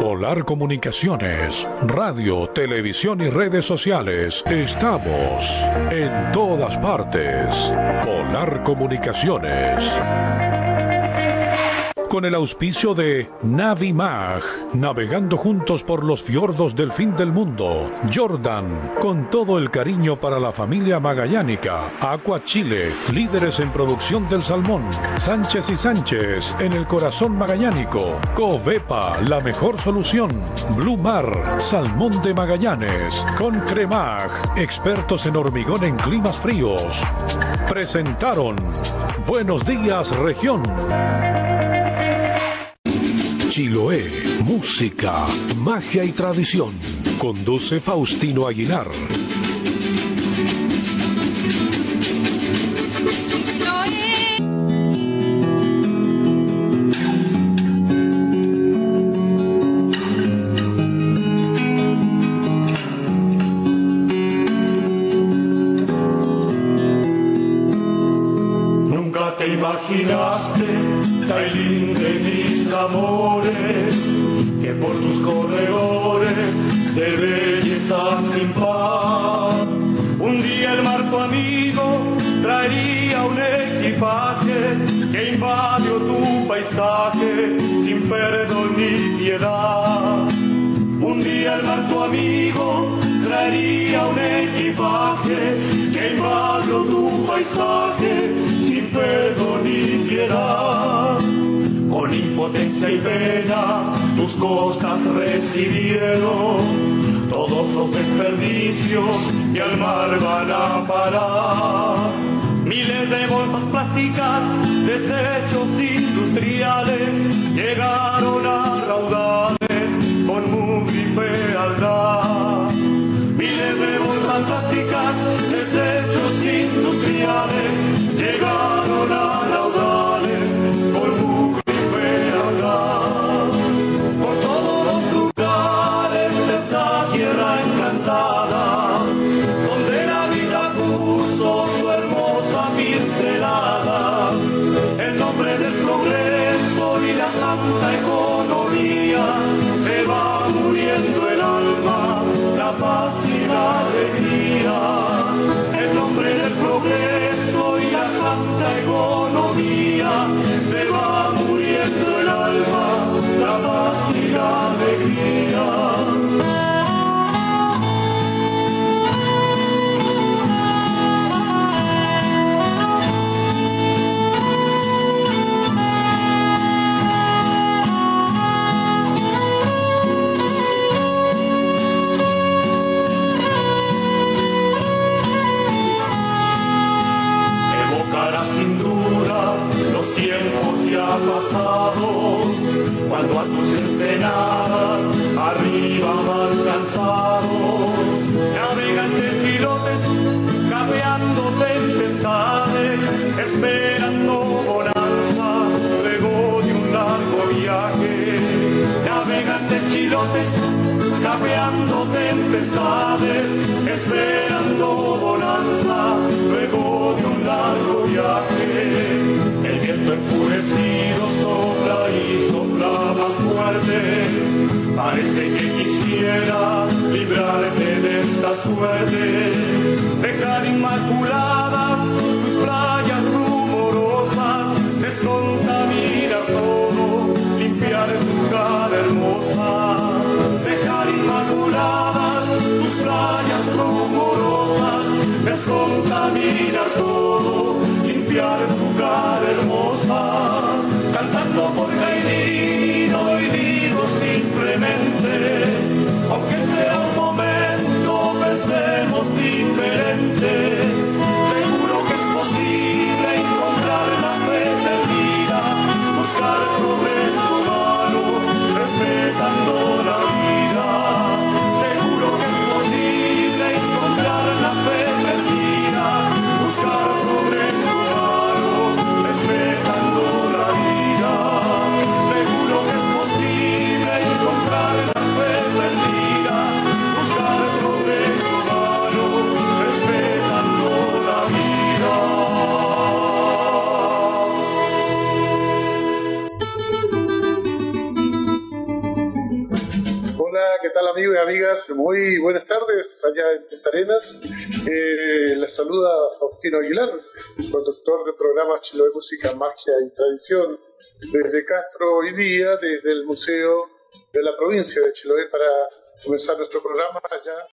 Polar Comunicaciones, radio, televisión y redes sociales. Estamos en todas partes. Polar Comunicaciones. Con el auspicio de Navimag, navegando juntos por los fiordos del fin del mundo. Jordan, con todo el cariño para la familia magallánica. Aqua Chile, líderes en producción del salmón. Sánchez y Sánchez, en el corazón magallánico. Covepa, la mejor solución. Blue Mar, salmón de Magallanes. Con Cremag, expertos en hormigón en climas fríos. Presentaron Buenos Días, Región. Chiloé, música, magia y tradición. Conduce Faustino Aguilar. Nunca te imaginaste, Tailín de mis amores, que por tus corredores de belleza sin par, un día el mar tu amigo traería un equipaje que invadió tu paisaje sin perdón ni piedad. Un día el mar tu amigo traería un equipaje que invadió tu paisaje sin perdón ni piedad. Con impotencia y pena tus costas recibieron todos los desperdicios que al mar van a parar. Miles de bolsas plásticas, desechos industriales, llegaron a raudales con mugre y fealdad. Miles de bolsas plásticas, desechos industriales, llegaron a raudales con mugre. Por todos los lugares de esta tierra encantada, donde la vida puso su hermosa pincelada, en nombre del progreso y la santa economía, se va muriendo el alma, la paz y la alegría. En nombre del progreso y la santa economía, se va muriendo el alma, la paz y la alegría. Evocará sin duda los tiempos ya pasados, cuando a tus ensenadas arriba van cansados navegantes chilotes, capeando tempestades, esperando bonanza luego de un largo viaje. Navegantes chilotes, capeando tempestades, esperando bonanza luego de un largo viaje. El viento enfurecido sopla y sopla más fuerte, parece que quisiera librarte de esta suerte. Dejar inmaculadas tus playas rumorosas, descontaminar todo, limpiar tu cara hermosa. Dejar inmaculadas tus playas rumorosas, descontaminar todo, limpiar tu cara hermosa. Cantando por Cailín hoy digo simplemente, aunque sea un momento, pensemos diferente. Seguro que es posible encontrar la fe perdida, buscar progreso humano, respetando la vida. Seguro que es posible encontrar la fe perdida, buscar progreso humano, Hola, ¿qué tal amigos y amigas? Muy buenas tardes allá en Punta Arenas. Les saluda Faustino Aguilar, conductor del programa Chiloé Música, Magia y Tradición, desde Castro hoy día, desde el Museo de la Provincia de Chiloé, para comenzar nuestro programa allá